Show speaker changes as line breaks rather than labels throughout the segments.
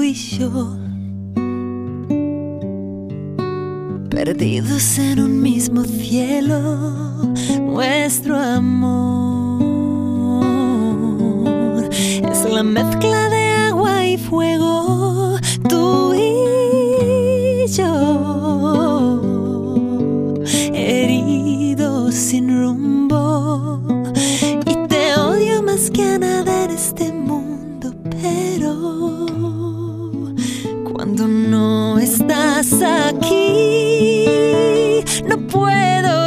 y yo, perdidos en un mismo cielo, nuestro amor es la mezcla de agua y fuego, tú y yo, heridos sin rumbo, y te odio más que a nada en este mundo, pero cuando no estás aquí no puedo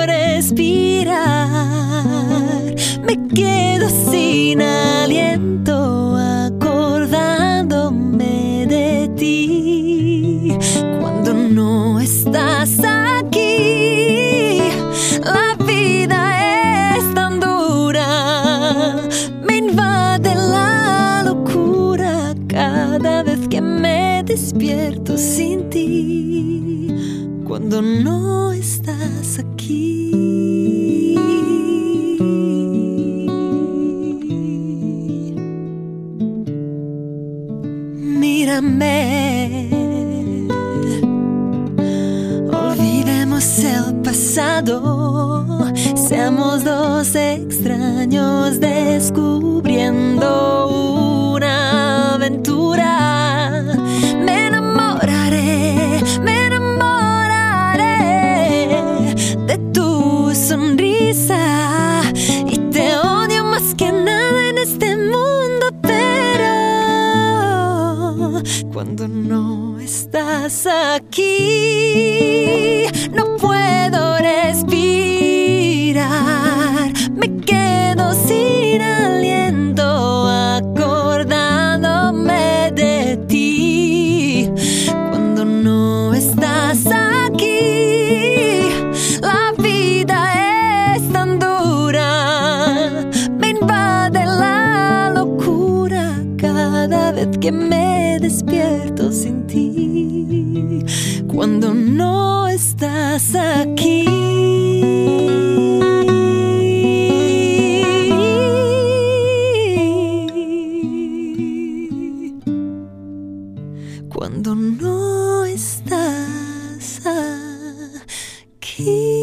respirar, me quedo sin aliento acordándome de ti. Cuando no estás aquí la vida es tan dura, me invade la locura cada vez que me despierto sin ti. Cuando no estás aquí, mírame, olvidemos el pasado, seamos dos extraños descubriendo una aventura. Me enamoraré de tu sonrisa y te odio más que nada en este mundo, pero cuando no estás aquí no puedo respirar, me quedo sin aliento acordándome de ti. Cuando no estás aquí la vida es tan dura, me invade la locura cada vez que me despierto sin ti. Cuando no estás aquí, cuando no estás aquí.